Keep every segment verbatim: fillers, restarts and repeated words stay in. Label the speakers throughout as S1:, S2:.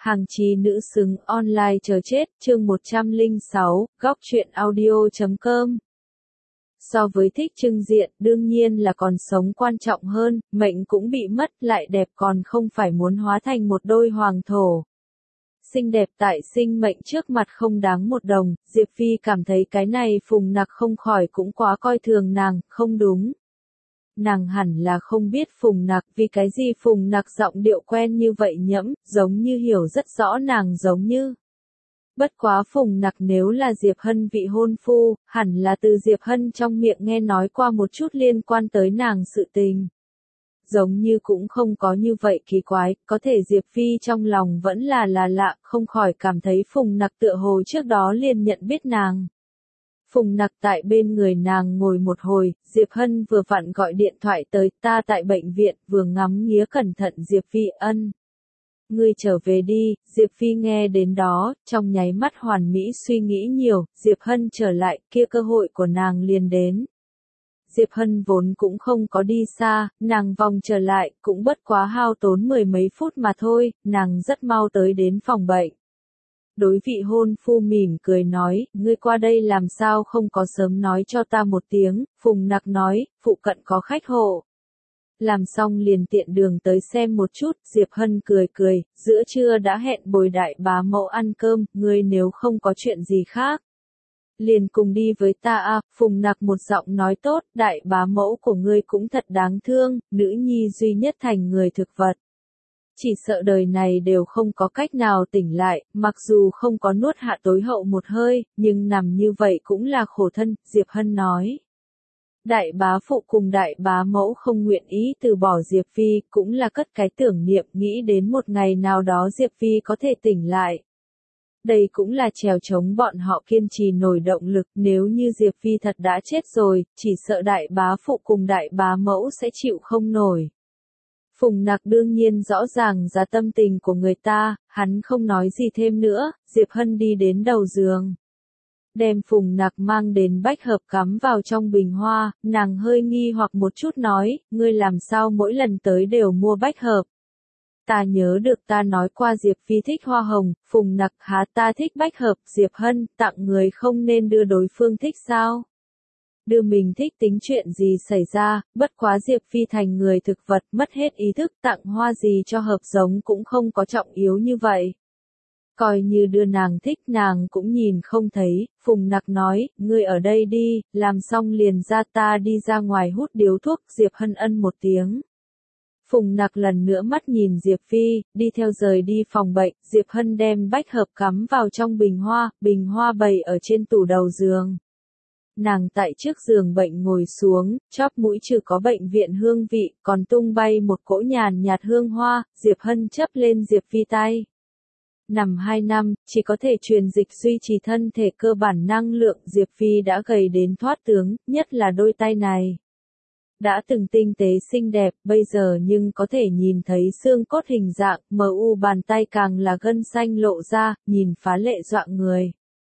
S1: Hàng chí nữ xứng online chờ chết, chương một trăm lẻ sáu, góc truyện audio chấm com. So với thích trưng diện, đương nhiên là còn sống quan trọng hơn, mệnh cũng bị mất, lại đẹp còn không phải muốn hóa thành một đôi hoàng thổ. Xinh đẹp tại sinh mệnh trước mặt không đáng một đồng, Diệp Phi cảm thấy cái này Phùng Nặc không khỏi cũng quá coi thường nàng, không đúng. Nàng hẳn là không biết Phùng Nặc, vì cái gì Phùng Nặc giọng điệu quen như vậy nhẫm, giống như hiểu rất rõ nàng giống như. Bất quá Phùng Nặc nếu là Diệp Hân vị hôn phu, hẳn là từ Diệp Hân trong miệng nghe nói qua một chút liên quan tới nàng sự tình. Giống như cũng không có như vậy kỳ quái, có thể Diệp Phi trong lòng vẫn là là lạ, không khỏi cảm thấy Phùng Nặc tựa hồ trước đó liền nhận biết nàng. Phùng Nặc tại bên người nàng ngồi một hồi, Diệp Hân vừa vặn gọi điện thoại tới, ta tại bệnh viện, vừa ngắm nghía cẩn thận Diệp Phi ân. Ngươi trở về đi, Diệp Phi nghe đến đó, trong nháy mắt hoàn mỹ suy nghĩ nhiều, Diệp Hân trở lại, kia cơ hội của nàng liền đến. Diệp Hân vốn cũng không có đi xa, nàng vòng trở lại, cũng bất quá hao tốn mười mấy phút mà thôi, nàng rất mau tới đến phòng bệnh. Đối vị hôn phu mỉm cười nói, ngươi qua đây làm sao không có sớm nói cho ta một tiếng, Phùng Nặc nói, phụ cận có khách hộ. Làm xong liền tiện đường tới xem một chút, Diệp Hân cười cười, giữa trưa đã hẹn bồi đại bá mẫu ăn cơm, ngươi nếu không có chuyện gì khác. Liền cùng đi với ta à, Phùng Nặc một giọng nói tốt, đại bá mẫu của ngươi cũng thật đáng thương, nữ nhi duy nhất thành người thực vật. Chỉ sợ đời này đều không có cách nào tỉnh lại, mặc dù không có nuốt hạ tối hậu một hơi, nhưng nằm như vậy cũng là khổ thân, Diệp Hân nói. Đại bá phụ cùng đại bá mẫu không nguyện ý từ bỏ Diệp Phi, cũng là cất cái tưởng niệm nghĩ đến một ngày nào đó Diệp Phi có thể tỉnh lại. Đây cũng là trèo chống bọn họ kiên trì nổi động lực, nếu như Diệp Phi thật đã chết rồi, chỉ sợ đại bá phụ cùng đại bá mẫu sẽ chịu không nổi. Phùng Nặc đương nhiên rõ ràng ra tâm tình của người ta, hắn không nói gì thêm nữa, Diệp Hân đi đến đầu giường. Đem Phùng Nặc mang đến bách hợp cắm vào trong bình hoa, nàng hơi nghi hoặc một chút nói, ngươi làm sao mỗi lần tới đều mua bách hợp. Ta nhớ được ta nói qua Diệp Phi thích hoa hồng, Phùng Nặc há ta thích bách hợp, Diệp Hân, tặng người không nên đưa đối phương thích sao? Đưa mình thích tính chuyện gì xảy ra, bất quá Diệp Phi thành người thực vật, mất hết ý thức, tặng hoa gì cho hợp giống cũng không có trọng yếu như vậy. Coi như đưa nàng thích nàng cũng nhìn không thấy, Phùng Nặc nói, ngươi ở đây đi, làm xong liền ra ta đi ra ngoài hút điếu thuốc, Diệp Hân ân một tiếng. Phùng Nặc lần nữa mắt nhìn Diệp Phi, đi theo rời đi phòng bệnh, Diệp Hân đem bách hợp cắm vào trong bình hoa, bình hoa bày ở trên tủ đầu giường. Nàng tại trước giường bệnh ngồi xuống, chóp mũi trừ có bệnh viện hương vị, còn tung bay một cỗ nhàn nhạt hương hoa, Diệp Hân chấp lên Diệp Phi tay. Nằm hai năm, chỉ có thể truyền dịch duy trì thân thể cơ bản năng lượng, Diệp Phi đã gầy đến thoát tướng, nhất là đôi tay này. Đã từng tinh tế xinh đẹp, bây giờ nhưng có thể nhìn thấy xương cốt hình dạng, mờ u bàn tay càng là gân xanh lộ ra, nhìn phá lệ dọa người.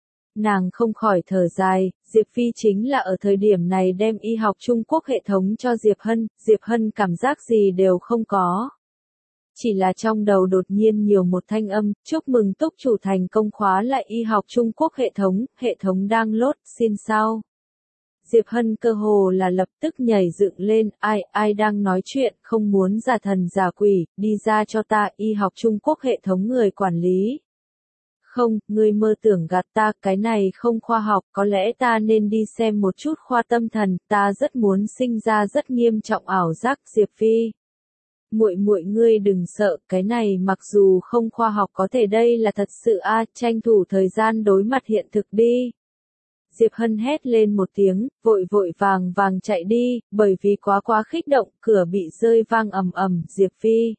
S1: Nàng không khỏi thở dài, Diệp Phi chính là ở thời điểm này đem y học Trung Quốc hệ thống cho Diệp Hân, Diệp Hân cảm giác gì đều không có. Chỉ là trong đầu đột nhiên nhiều một thanh âm, chúc mừng túc chủ thành công khóa lại y học Trung Quốc hệ thống, hệ thống đang lốt, xin sao. Diệp Hân cơ hồ là lập tức nhảy dựng lên, ai, ai đang nói chuyện, không muốn giả thần giả quỷ, đi ra cho ta, y học Trung Quốc hệ thống người quản lý. Không, ngươi mơ tưởng gạt ta, cái này không khoa học, có lẽ ta nên đi xem một chút khoa tâm thần, ta rất muốn sinh ra rất nghiêm trọng ảo giác, Diệp Phi. Muội muội ngươi đừng sợ, cái này mặc dù không khoa học có thể đây là thật sự a, tranh thủ thời gian đối mặt hiện thực đi. Diệp Hân hét lên một tiếng, vội vội vàng vàng chạy đi, bởi vì quá quá kích động, cửa bị rơi vang ầm ầm, Diệp Phi.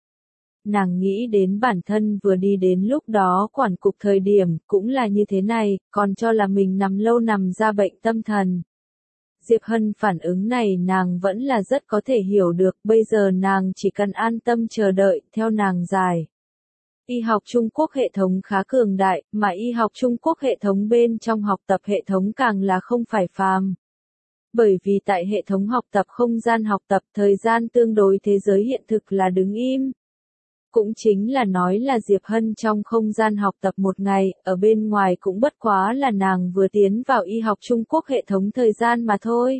S1: Nàng nghĩ đến bản thân vừa đi đến lúc đó quản cục thời điểm, cũng là như thế này, còn cho là mình nằm lâu nằm ra bệnh tâm thần. Diệp Hân phản ứng này nàng vẫn là rất có thể hiểu được, bây giờ nàng chỉ cần an tâm chờ đợi, theo nàng giải. Y học Trung Quốc hệ thống khá cường đại, mà y học Trung Quốc hệ thống bên trong học tập hệ thống càng là không phải phàm. Bởi vì tại hệ thống học tập không gian học tập thời gian tương đối thế giới hiện thực là đứng im. Cũng chính là nói là Diệp Hân trong không gian học tập một ngày, ở bên ngoài cũng bất quá là nàng vừa tiến vào y học Trung Quốc hệ thống thời gian mà thôi.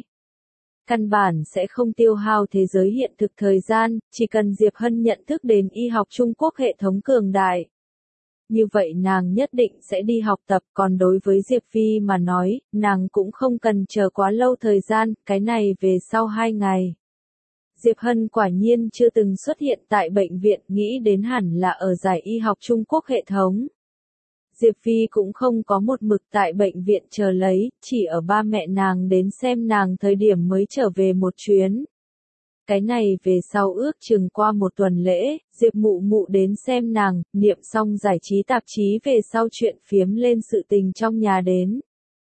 S1: Căn bản sẽ không tiêu hao thế giới hiện thực thời gian, chỉ cần Diệp Hân nhận thức đến y học Trung Quốc hệ thống cường đại. Như vậy nàng nhất định sẽ đi học tập, còn đối với Diệp Phi mà nói, nàng cũng không cần chờ quá lâu thời gian, cái này về sau hai ngày. Diệp Hân quả nhiên chưa từng xuất hiện tại bệnh viện, nghĩ đến hẳn là ở giải y học Trung Quốc hệ thống. Diệp Phi cũng không có một mực tại bệnh viện chờ lấy, chỉ ở ba mẹ nàng đến xem nàng thời điểm mới trở về một chuyến. Cái này về sau ước chừng qua một tuần lễ, Diệp Mụ Mụ đến xem nàng, niệm xong giải trí tạp chí về sau chuyện phiếm lên sự tình trong nhà đến.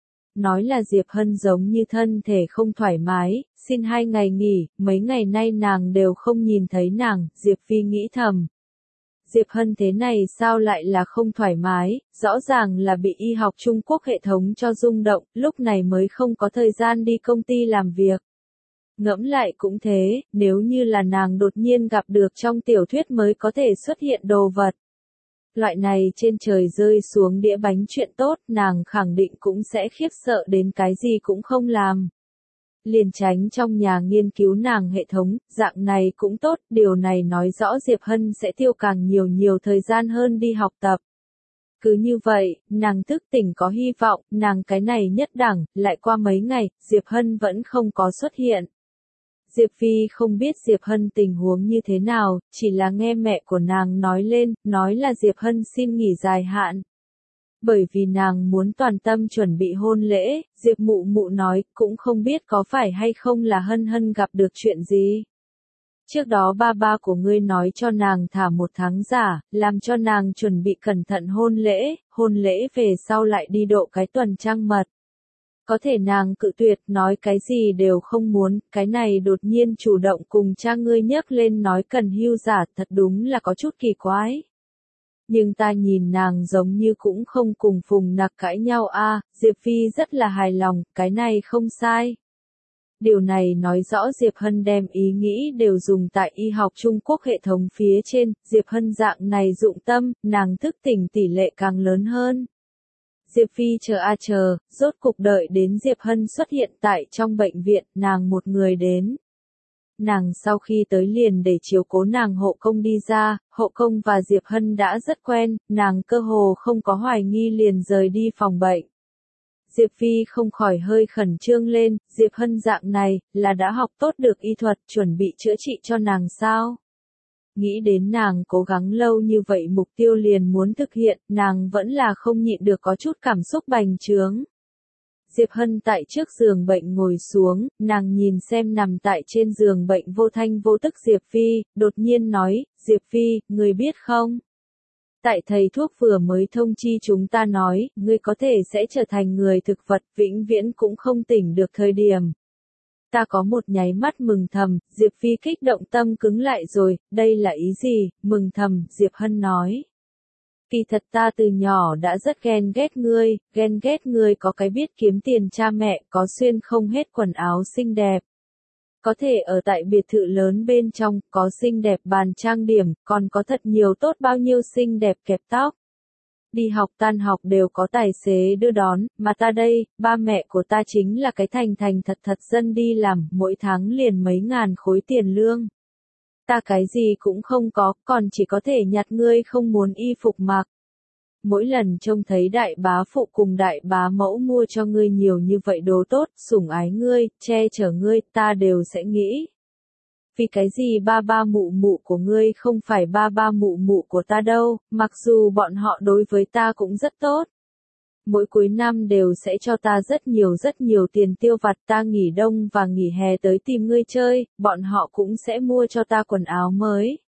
S1: Nói là Diệp Hân giống như thân thể không thoải mái, xin hai ngày nghỉ, mấy ngày nay nàng đều không nhìn thấy nàng, Diệp Phi nghĩ thầm. Diệp Hân thế này sao lại là không thoải mái, rõ ràng là bị y học Trung Quốc hệ thống cho rung động, lúc này mới không có thời gian đi công ty làm việc. Ngẫm lại cũng thế, nếu như là nàng đột nhiên gặp được trong tiểu thuyết mới có thể xuất hiện đồ vật. Loại này trên trời rơi xuống đĩa bánh chuyện tốt, nàng khẳng định cũng sẽ khiếp sợ đến cái gì cũng không làm. Liền tránh trong nhà nghiên cứu nàng hệ thống, dạng này cũng tốt, điều này nói rõ Diệp Hân sẽ tiêu càng nhiều nhiều thời gian hơn đi học tập. Cứ như vậy, nàng thức tỉnh có hy vọng, nàng cái này nhất đẳng, lại qua mấy ngày, Diệp Hân vẫn không có xuất hiện. Diệp Phi không biết Diệp Hân tình huống như thế nào, chỉ là nghe mẹ của nàng nói lên, nói là Diệp Hân xin nghỉ dài hạn. Bởi vì nàng muốn toàn tâm chuẩn bị hôn lễ, Diệp Mụ Mụ nói, cũng không biết có phải hay không là Hân Hân gặp được chuyện gì. Trước đó ba ba của ngươi nói cho nàng thả một tháng giả, làm cho nàng chuẩn bị cẩn thận hôn lễ, hôn lễ về sau lại đi độ cái tuần trăng mật. Có thể nàng cự tuyệt nói cái gì đều không muốn, cái này đột nhiên chủ động cùng cha ngươi nhấc lên nói cần hưu giả, thật đúng là có chút kỳ quái. Nhưng ta nhìn nàng giống như cũng không cùng Phùng Nặc cãi nhau a, Diệp Phi rất là hài lòng, cái này không sai. Điều này nói rõ Diệp Hân đem ý nghĩ đều dùng tại y học Trung Quốc hệ thống phía trên, Diệp Hân dạng này dụng tâm, nàng thức tỉnh tỷ lệ càng lớn hơn. Diệp Phi chờ a chờ, rốt cục đợi đến Diệp Hân xuất hiện tại trong bệnh viện, nàng một người đến. Nàng sau khi tới liền để chiếu cố nàng hộ công đi ra, hộ công và Diệp Hân đã rất quen, nàng cơ hồ không có hoài nghi liền rời đi phòng bệnh. Diệp Phi không khỏi hơi khẩn trương lên, Diệp Hân dạng này, là đã học tốt được y thuật, chuẩn bị chữa trị cho nàng sao? Nghĩ đến nàng cố gắng lâu như vậy mục tiêu liền muốn thực hiện, nàng vẫn là không nhịn được có chút cảm xúc bành trướng. Diệp Hân tại trước giường bệnh ngồi xuống, nàng nhìn xem nằm tại trên giường bệnh vô thanh vô tức Diệp Phi, đột nhiên nói, Diệp Phi, người biết không? Tại thầy thuốc vừa mới thông chi chúng ta nói, ngươi có thể sẽ trở thành người thực vật, vĩnh viễn cũng không tỉnh được thời điểm. Ta có một nháy mắt mừng thầm, Diệp Phi kích động tâm cứng lại rồi, đây là ý gì, mừng thầm, Diệp Hân nói. Kỳ thật ta từ nhỏ đã rất ghen ghét ngươi, ghen ghét ngươi có cái biết kiếm tiền cha mẹ, có xuyên không hết quần áo xinh đẹp. Có thể ở tại biệt thự lớn bên trong, có xinh đẹp bàn trang điểm, còn có thật nhiều tốt bao nhiêu xinh đẹp kẹp tóc. Đi học tan học đều có tài xế đưa đón, mà ta đây, ba mẹ của ta chính là cái thành thành thật thật dân đi làm, mỗi tháng liền mấy ngàn khối tiền lương. Ta cái gì cũng không có, còn chỉ có thể nhặt ngươi không muốn y phục mặc. Mỗi lần trông thấy đại bá phụ cùng đại bá mẫu mua cho ngươi nhiều như vậy đồ tốt, sủng ái ngươi, che chở ngươi, ta đều sẽ nghĩ. Vì cái gì ba ba mụ mụ của ngươi không phải ba ba mụ mụ của ta đâu, mặc dù bọn họ đối với ta cũng rất tốt. Mỗi cuối năm đều sẽ cho ta rất nhiều rất nhiều tiền tiêu vặt, ta nghỉ đông và nghỉ hè tới tìm ngươi chơi, bọn họ cũng sẽ mua cho ta quần áo mới.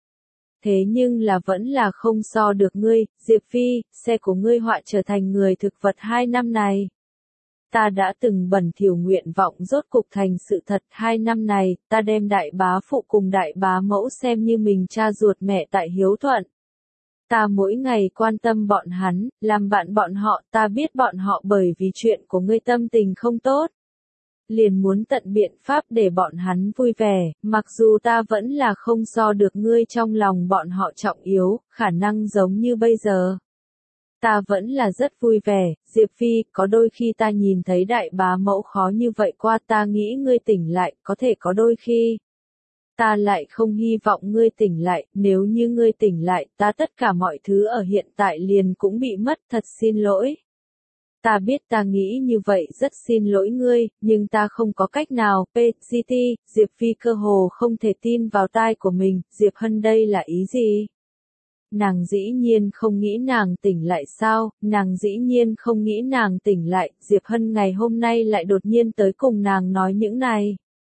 S1: Thế nhưng là vẫn là không so được ngươi, Diệp Phi, xe của ngươi họa trở thành người thực vật hai năm này. Ta đã từng bẩn thỉu nguyện vọng rốt cục thành sự thật, hai năm này, ta đem đại bá phụ cùng đại bá mẫu xem như mình cha ruột mẹ tại hiếu thuận. Ta mỗi ngày quan tâm bọn hắn, làm bạn bọn họ, ta biết bọn họ bởi vì chuyện của ngươi tâm tình không tốt. liền muốn tận biện pháp để bọn hắn vui vẻ, mặc dù ta vẫn là không so được ngươi trong lòng bọn họ trọng yếu, khả năng giống như bây giờ. Ta vẫn là rất vui vẻ, Diệp Phi, có đôi khi ta nhìn thấy đại bá mẫu khó như vậy qua ta nghĩ ngươi tỉnh lại, có thể có đôi khi. Ta lại không hy vọng ngươi tỉnh lại, nếu như ngươi tỉnh lại, ta tất cả mọi thứ ở hiện tại liền cũng bị mất, thật xin lỗi. Ta biết ta nghĩ như vậy rất xin lỗi ngươi, nhưng ta không có cách nào, pê giê tê, Diệp Phi cơ hồ không thể tin vào tai của mình, Diệp Hân đây là ý gì? Nàng dĩ nhiên không nghĩ nàng tỉnh lại sao, nàng dĩ nhiên không nghĩ nàng tỉnh lại, Diệp Hân ngày hôm nay lại đột nhiên tới cùng nàng nói những này.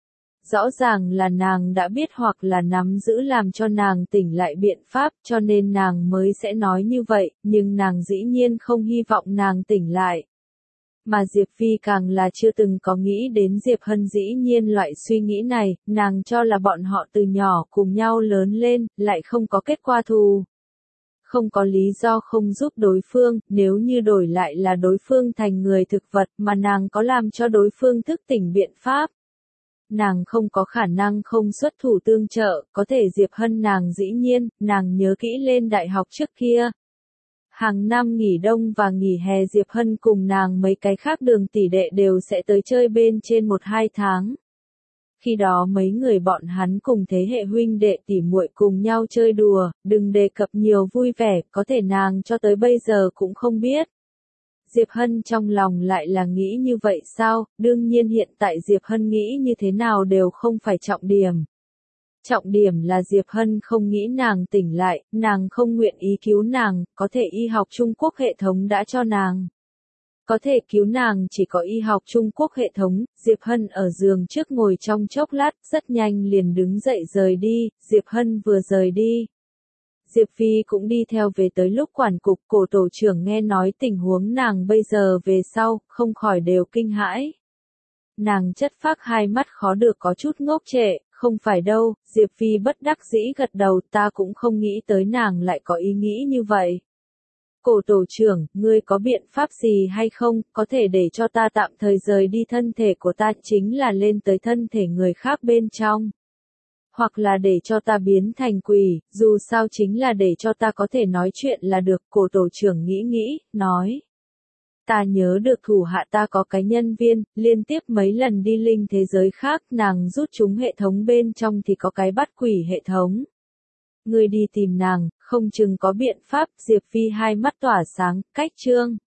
S1: Rõ ràng là nàng đã biết hoặc là nắm giữ làm cho nàng tỉnh lại biện pháp cho nên nàng mới sẽ nói như vậy, nhưng nàng dĩ nhiên không hy vọng nàng tỉnh lại. Mà Diệp Phi càng là chưa từng có nghĩ đến Diệp Hân dĩ nhiên loại suy nghĩ này, nàng cho là bọn họ từ nhỏ cùng nhau lớn lên, lại không có kết quả thù. Không có lý do không giúp đối phương, nếu như đổi lại là đối phương thành người thực vật mà nàng có làm cho đối phương thức tỉnh biện pháp. Nàng không có khả năng không xuất thủ tương trợ, có thể Diệp Hân nàng dĩ nhiên, nàng nhớ kỹ lên đại học trước kia. Hàng năm nghỉ đông và nghỉ hè Diệp Hân cùng nàng mấy cái khác đường tỷ đệ đều sẽ tới chơi bên trên một hai tháng. Khi đó mấy người bọn hắn cùng thế hệ huynh đệ tỉ muội cùng nhau chơi đùa, đừng đề cập nhiều vui vẻ, có thể nàng cho tới bây giờ cũng không biết. Diệp Hân trong lòng lại là nghĩ như vậy sao, đương nhiên hiện tại Diệp Hân nghĩ như thế nào đều không phải trọng điểm. Trọng điểm là Diệp Hân không nghĩ nàng tỉnh lại, nàng không nguyện ý cứu nàng, có thể y học Trung Quốc hệ thống đã cho nàng. Có thể cứu nàng chỉ có y học Trung Quốc hệ thống, Diệp Hân ở giường trước ngồi trong chốc lát, rất nhanh liền đứng dậy rời đi, Diệp Hân vừa rời đi. Diệp Phi cũng đi theo về tới lúc quản cục, cổ tổ trưởng nghe nói tình huống nàng bây giờ về sau, không khỏi đều kinh hãi. Nàng chất phác hai mắt khó được có chút ngốc trệ, không phải đâu, Diệp Phi bất đắc dĩ gật đầu, ta cũng không nghĩ tới nàng lại có ý nghĩ như vậy. Cổ tổ trưởng, ngươi có biện pháp gì hay không, có thể để cho ta tạm thời rời đi thân thể của ta chính là lên tới thân thể người khác bên trong. Hoặc là để cho ta biến thành quỷ, dù sao chính là để cho ta có thể nói chuyện là được, cổ tổ trưởng nghĩ nghĩ, nói. Ta nhớ được thủ hạ ta có cái nhân viên, liên tiếp mấy lần đi linh thế giới khác, nàng rút chúng hệ thống bên trong thì có cái bắt quỷ hệ thống. Ngươi đi tìm nàng, không chừng có biện pháp, Diệp Phi hai mắt tỏa sáng, cách chương.